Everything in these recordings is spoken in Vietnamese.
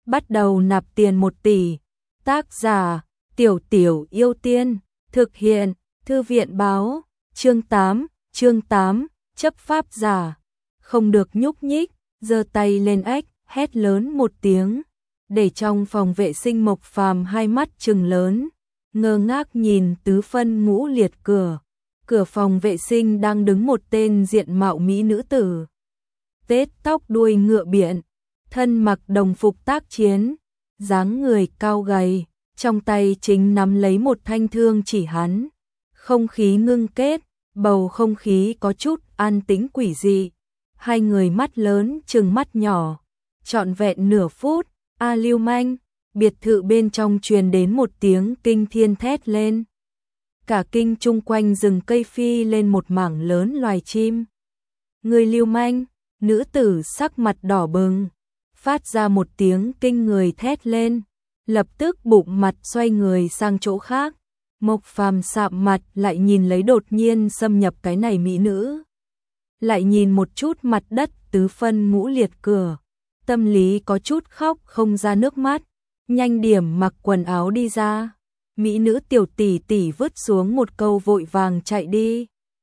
bắt đầu nạp tiền 1 tỷ. Tác giả, Tiểu Tiểu Yêu Tiên, thực hiện, Thư viện báo, chương 8, chấp pháp giả. Không được nhúc nhích, giơ tay lên ếch, hét lớn một tiếng. Để trong phòng vệ sinh Mộc Phàm hai mắt trừng lớn, ngơ ngác nhìn tứ phân ngũ liệt cửa. Cửa phòng vệ sinh đang đứng một tên diện mạo mỹ nữ tử. Tết tóc đuôi ngựa biện, thân mặc đồng phục tác chiến, dáng người cao gầy, trong tay chính nắm lấy một thanh thương chỉ hắn. Không khí ngưng kết, bầu không khí có chút an tĩnh quỷ dị. Hai người mắt lớn trừng mắt nhỏ, trọn vẹn nửa phút. A lưu manh, biệt thự bên trong truyền đến một tiếng kinh thiên thét lên. Cả kinh chung quanh rừng cây phi lên một mảng lớn loài chim. Người lưu manh, nữ tử sắc mặt đỏ bừng, phát ra một tiếng kinh người thét lên, lập tức bụng mặt xoay người sang chỗ khác. Mộc Phàm sạm mặt lại nhìn lấy đột nhiên xâm nhập cái này mỹ nữ. Lại nhìn một chút mặt đất tứ phân ngũ liệt cửa. Tâm lý có chút khóc không ra nước mắt, nhanh điểm mặc quần áo đi ra. Mỹ nữ tiểu tỷ tỷ vứt xuống một câu vội vàng chạy đi.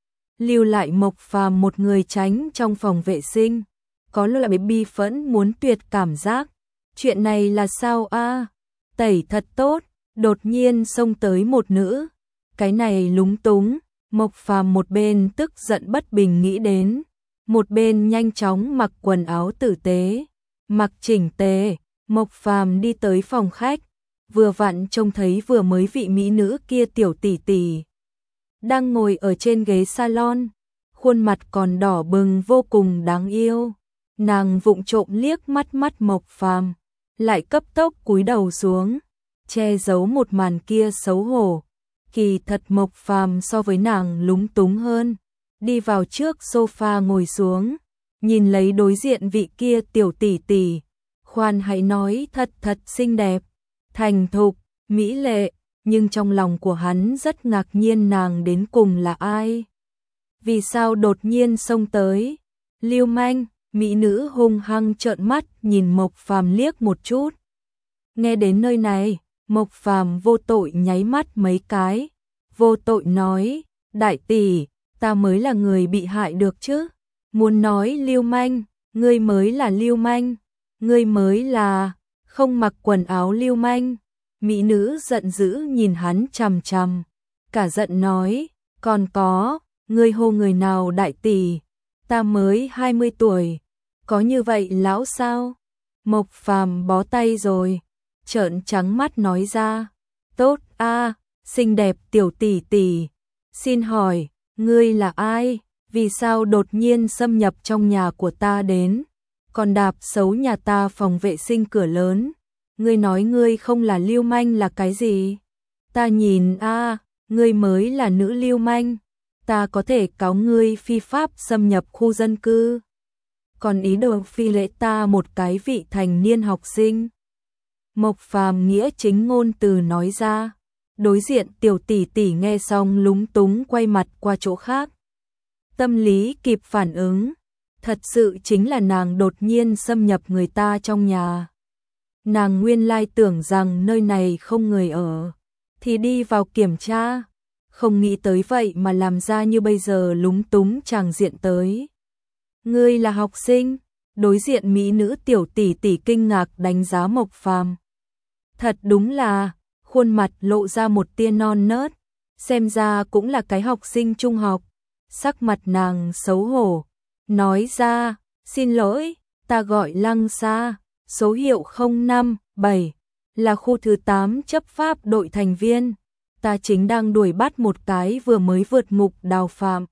Lưu lại Mộc Phàm một người tránh trong phòng vệ sinh, có loại bi phẫn muốn tuyệt cảm giác. Chuyện này là sao a? Tẩy thật tốt, đột nhiên xông tới một nữ. Cái này lúng túng, Mộc Phàm một bên tức giận bất bình nghĩ đến, một bên nhanh chóng mặc quần áo tử tế. Mặc chỉnh tề, Mộc Phàm đi tới phòng khách, vừa vặn trông thấy vừa mới vị mỹ nữ kia tiểu tỷ tỷ đang ngồi ở trên ghế salon, khuôn mặt còn đỏ bừng vô cùng đáng yêu. Nàng vụng trộm liếc mắt Mộc Phàm, lại cấp tốc cúi đầu xuống, che giấu một màn kia xấu hổ. Kỳ thật Mộc Phàm so với nàng lúng túng hơn, đi vào trước sofa ngồi xuống. Nhìn lấy đối diện vị kia tiểu tỷ tỷ, khoan hãy nói thật xinh đẹp, thành thục, mỹ lệ, nhưng trong lòng của hắn rất ngạc nhiên nàng đến cùng là ai. Vì sao đột nhiên xông tới? Lưu manh, mỹ nữ hung hăng trợn mắt nhìn Mộc Phàm liếc một chút. Nghe đến nơi này, Mộc Phàm vô tội nháy mắt mấy cái, vô tội nói, đại tỷ, ta mới là người bị hại được chứ. Muốn nói lưu manh, ngươi mới là lưu manh, ngươi mới là không mặc quần áo lưu manh. Mỹ nữ giận dữ nhìn hắn chằm chằm, cả giận nói, còn có, ngươi hô người nào đại tỷ, ta mới 20 tuổi, có như vậy lão sao? Mộc Phàm bó tay rồi, trợn trắng mắt nói ra, tốt a, xinh đẹp tiểu tỷ tỷ, xin hỏi, ngươi là ai? Vì sao đột nhiên xâm nhập trong nhà của ta đến, còn đạp xấu nhà ta phòng vệ sinh cửa lớn? Ngươi nói ngươi không là lưu manh là cái gì? Ta nhìn a, ngươi mới là nữ lưu manh, ta có thể cáo ngươi phi pháp xâm nhập khu dân cư, còn ý đồ phi lễ ta một cái vị thành niên học sinh. Mộc Phàm nghĩa chính ngôn từ nói ra, đối diện tiểu tỷ tỷ nghe xong lúng túng quay mặt qua chỗ khác. Tâm lý kịp phản ứng, thật sự chính là nàng đột nhiên xâm nhập người ta trong nhà. Nàng nguyên lai tưởng rằng nơi này không người ở, thì đi vào kiểm tra, không nghĩ tới vậy mà làm ra như bây giờ lúng túng chàng diện tới. Ngươi là học sinh? Đối diện mỹ nữ tiểu tỷ tỷ kinh ngạc đánh giá Mộc Phàm. Thật đúng là, khuôn mặt lộ ra một tia non nớt, xem ra cũng là cái học sinh trung học. Sắc mặt nàng xấu hổ, nói ra, xin lỗi, ta gọi Lăng Sa, số hiệu 057, là khu thứ 8 chấp pháp đội thành viên. Ta chính đang đuổi bắt một cái vừa mới vượt ngục đào phạm.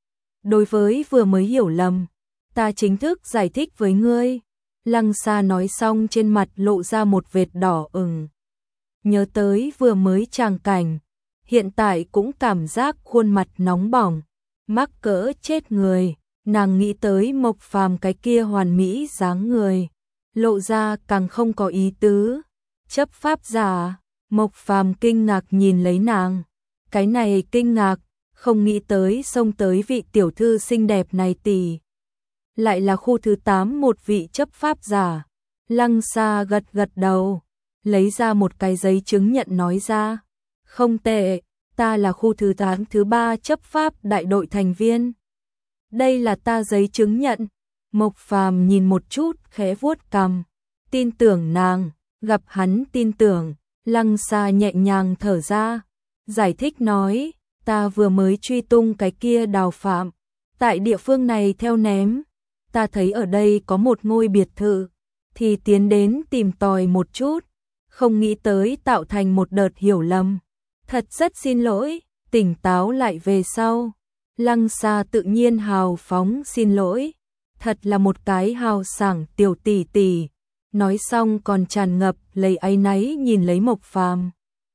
Đối với vừa mới hiểu lầm, ta chính thức giải thích với ngươi. Lăng Sa nói xong trên mặt lộ ra một vệt đỏ ửng. Nhớ tới vừa mới tràng cảnh, hiện tại cũng cảm giác khuôn mặt nóng bỏng. Mắc cỡ chết người, nàng nghĩ tới Mộc Phàm cái kia hoàn mỹ dáng người, lộ ra càng không có ý tứ. Chấp pháp giả, Mộc Phàm kinh ngạc nhìn lấy nàng, cái này kinh ngạc, không nghĩ tới xông tới vị tiểu thư xinh đẹp này tỷ. Lại là khu thứ 8 một vị chấp pháp giả, Lăng Sa gật gật đầu, lấy ra một cái giấy chứng nhận nói ra. Không tệ, ta là khu thứ 8 thứ 3 chấp pháp đại đội thành viên. Đây là ta giấy chứng nhận. Mộc Phàm nhìn một chút, khẽ vuốt cằm. Tin tưởng nàng, gặp hắn tin tưởng. Lăng Sa nhẹ nhàng thở ra, giải thích nói, ta vừa mới truy tung cái kia Đào Phạm. Tại địa phương này theo ném, ta thấy ở đây có một ngôi biệt thự, thì tiến đến tìm tòi một chút, không nghĩ tới tạo thành một đợt hiểu lầm. Thật rất xin lỗi, tỉnh táo lại về sau. Lăng Sa tự nhiên hào phóng xin lỗi, thật là một cái hào sảng tiểu tỷ tỷ. Nói xong còn tràn ngập lấy áy náy nhìn lấy Mộc Phàm.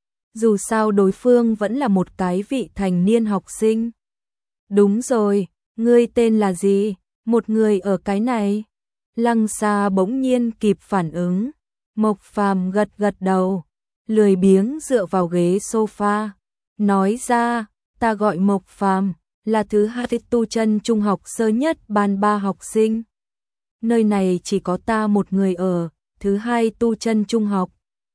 Dù sao đối phương vẫn là một cái vị thành niên học sinh. Đúng rồi, ngươi tên là gì? Một người ở cái này. Lăng Sa bỗng nhiên kịp phản ứng. Mộc Phàm gật gật đầu, lười biếng dựa vào ghế sofa, nói ra, ta gọi Mộc Phàm, là thứ 2 tu chân trung học sơ nhất ban 3 học sinh. Nơi này chỉ có ta một người ở, thứ 2 tu chân trung học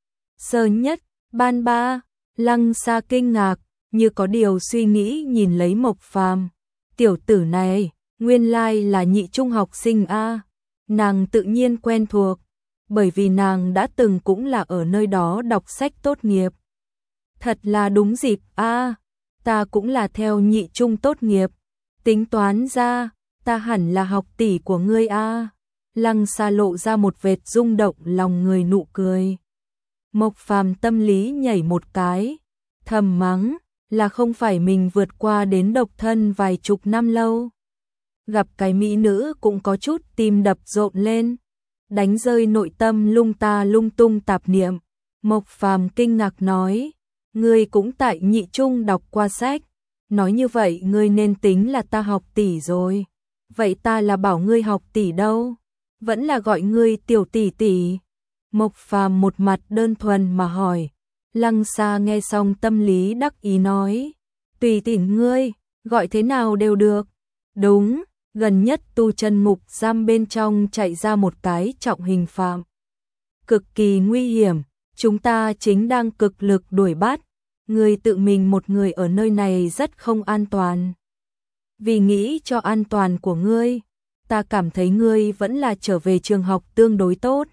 sơ nhất, ban 3. Lăng Sa kinh ngạc, như có điều suy nghĩ nhìn lấy Mộc Phàm. Tiểu tử này, nguyên lai là nhị trung học sinh a. Nàng tự nhiên quen thuộc, bởi vì nàng đã từng cũng là ở nơi đó đọc sách tốt nghiệp. Thật là đúng dịp a, ta cũng là theo nhị trung tốt nghiệp, tính toán ra, ta hẳn là học tỷ của ngươi a. Lăng Sa lộ ra một vệt rung động lòng người nụ cười. Mộc Phàm tâm lý nhảy một cái, thầm mắng, là không phải mình vượt qua đến độc thân vài chục năm lâu. Gặp cái mỹ nữ cũng có chút tim đập rộn lên, đánh rơi nội tâm lung tung tạp niệm. Mộc Phàm kinh ngạc nói, ngươi cũng tại nhị trung đọc qua sách, nói như vậy ngươi nên tính là ta học tỷ rồi. Vậy ta là bảo ngươi học tỷ đâu, vẫn là gọi ngươi tiểu tỷ tỷ. Mộc Phàm một mặt đơn thuần mà hỏi. Lăng Sa nghe xong tâm lý đắc ý nói, tùy tiện ngươi, gọi thế nào đều được. Đúng, gần nhất tu chân ngục giam bên trong chạy ra một cái trọng hình phạm. Cực kỳ nguy hiểm, chúng ta chính đang cực lực đuổi bắt. Ngươi tự mình một người ở nơi này rất không an toàn. Vì nghĩ cho an toàn của ngươi, ta cảm thấy ngươi vẫn là trở về trường học tương đối tốt.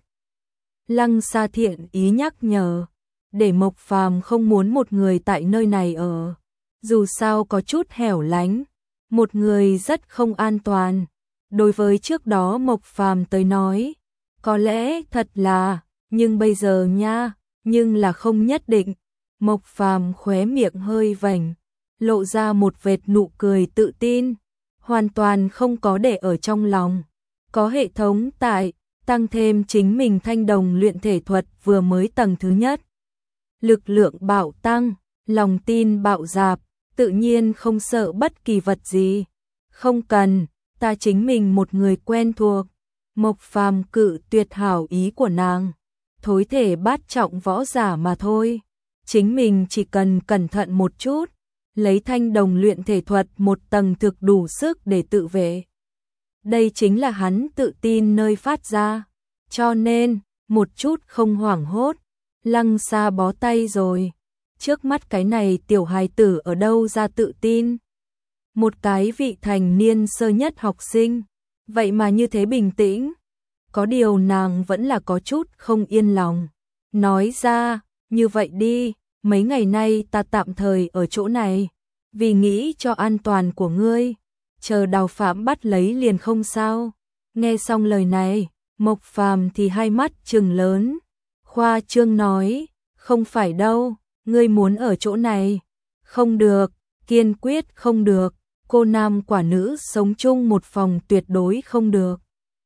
Lăng Sa thiện ý nhắc nhở, để Mộc Phàm không muốn một người tại nơi này ở. Dù sao có chút hẻo lánh, một người rất không an toàn. Đối với trước đó Mộc Phàm tới nói, có lẽ thật là, nhưng bây giờ nha, nhưng là không nhất định. Mộc Phàm khóe miệng hơi vểnh, lộ ra một vệt nụ cười tự tin, hoàn toàn không có để ở trong lòng. Có hệ thống tại, tăng thêm chính mình thanh đồng luyện thể thuật vừa mới tầng thứ nhất. Lực lượng bạo tăng, lòng tin bạo dạp, tự nhiên không sợ bất kỳ vật gì. Không cần, ta chính mình một người quen thuộc. Mộc Phàm cự tuyệt hảo ý của nàng. Thối thể bát trọng võ giả mà thôi. Chính mình chỉ cần cẩn thận một chút, lấy thanh đồng luyện thể thuật một tầng thực đủ sức để tự vệ. Đây chính là hắn tự tin nơi phát ra. Cho nên, một chút không hoảng hốt. Lăng Sa bó tay rồi. Trước mắt cái này tiểu hài tử ở đâu ra tự tin. Một cái vị thành niên sơ nhất học sinh, vậy mà như thế bình tĩnh. Có điều nàng vẫn là có chút không yên lòng. Nói ra, như vậy đi, mấy ngày nay ta tạm thời ở chỗ này, vì nghĩ cho an toàn của ngươi, chờ Đào Phạm bắt lấy liền không sao. Nghe xong lời này, Mộc Phàm thì hai mắt trừng lớn, khoa trương nói, không phải đâu, ngươi muốn ở chỗ này. Không được, kiên quyết không được, cô nam quả nữ sống chung một phòng tuyệt đối không được.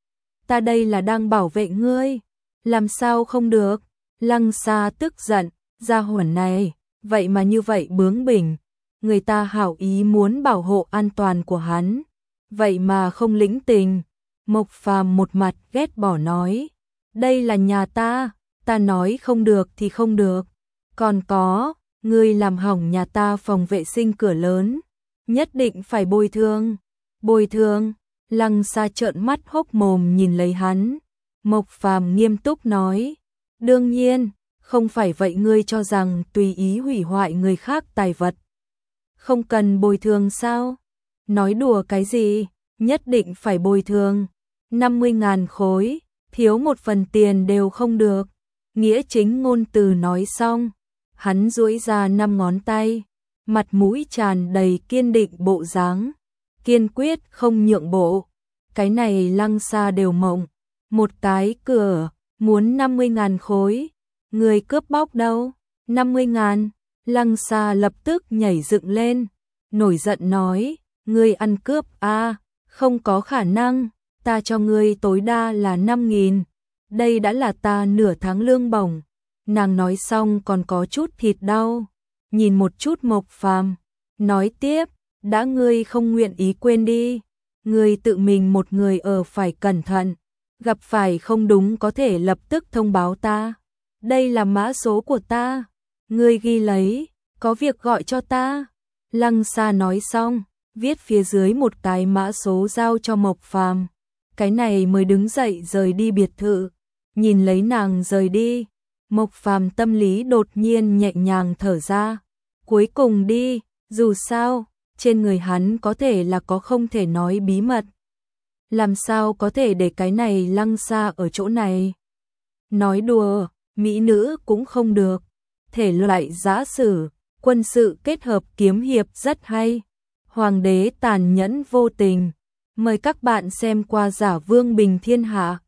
Ta đây là đang bảo vệ ngươi, làm sao không được? Lăng Sa tức giận, gia hỏa này, vậy mà như vậy bướng bỉnh, người ta hảo ý muốn bảo hộ an toàn của hắn, vậy mà không lĩnh tình. Mộc Phàm một mặt ghét bỏ nói, đây là nhà ta nói không được thì không được. Còn có, ngươi làm hỏng nhà ta phòng vệ sinh cửa lớn, nhất định phải bồi thường. Bồi thường? Lăng Sa trợn mắt hốc mồm nhìn lấy hắn. Mộc Phàm nghiêm túc nói, đương nhiên, không phải vậy ngươi cho rằng tùy ý hủy hoại người khác tài vật. Không cần bồi thường sao? Nói đùa cái gì, nhất định phải bồi thường. 50.000 khối, thiếu một phần tiền đều không được. Nghĩa chính ngôn từ nói xong, hắn duỗi ra 5 ngón tay, mặt mũi tràn đầy kiên định bộ dáng, kiên quyết không nhượng bộ. Cái này Lăng Sa đều mộng, một cái cửa, muốn 50.000 khối, người cướp bóc đâu? 50.000, Lăng Sa lập tức nhảy dựng lên, nổi giận nói, ngươi ăn cướp à, không có khả năng, ta cho ngươi tối đa là 5.000, đây đã là ta nửa tháng lương bổng. Nàng nói xong còn có chút thịt đau, nhìn một chút Mộc Phàm, nói tiếp, đã ngươi không nguyện ý quên đi, ngươi tự mình một người ở phải cẩn thận, gặp phải không đúng có thể lập tức thông báo ta. Đây là mã số của ta, ngươi ghi lấy, có việc gọi cho ta. Lăng Sa nói xong, viết phía dưới một cái mã số giao cho Mộc Phàm, cái này mới đứng dậy rời đi biệt thự. Nhìn lấy nàng rời đi, Mộc Phàm tâm lý đột nhiên nhẹ nhàng thở ra, cuối cùng đi, dù sao, trên người hắn có thể là có không thể nói bí mật. Làm sao có thể để cái này Lăng Sa ở chỗ này? Nói đùa, mỹ nữ cũng không được, thể loại giã sử, quân sự kết hợp kiếm hiệp rất hay. Hoàng đế tàn nhẫn vô tình. Mời các bạn xem qua Giả Vương Bình Thiên Hạ.